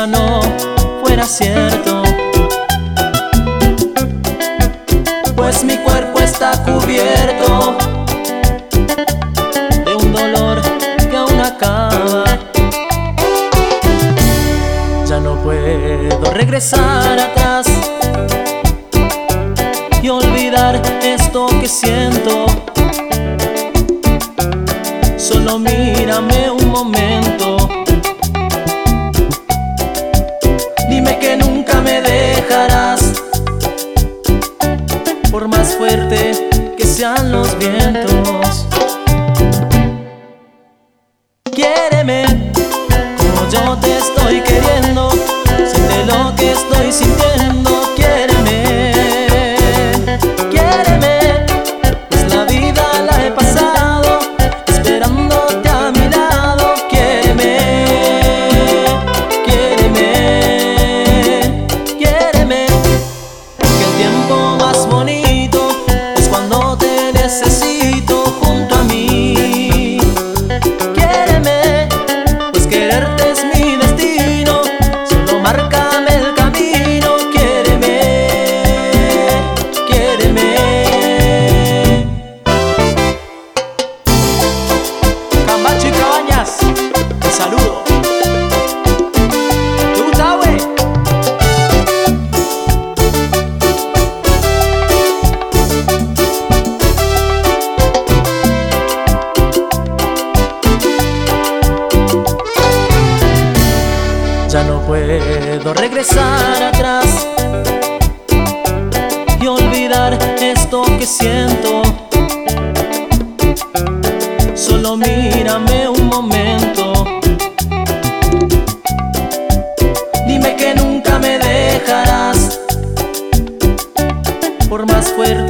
ya no fuera cierto, pues mi cuerpo está cubierto de un dolor que aún acaba. Ya no puedo regresar atrás y olvidar esto que siento. Solo mírame un momento, dime que nunca me dejarás, por más fuerte que sean los vientos. Quiéreme como yo te estoy queriendo, siente lo que estoy sintiendo. Quiéreme, quiéreme, pues la vida la he pasado esperándote a mi lado. Quiéreme, quiéreme, quiéreme, porque el tiempo más bonito es cuando te necesito junto a mí. Quiéreme, pues quererte es mi destino, solo márcame el camino. Quiéreme, quiéreme. Camacho y Cabañas, te saludo. ¿Te gusta, güey? Ya no puedo regresar atrás y olvidar esto que siento. Solo mírame un momento, dime que nunca me dejarás, por más fuerte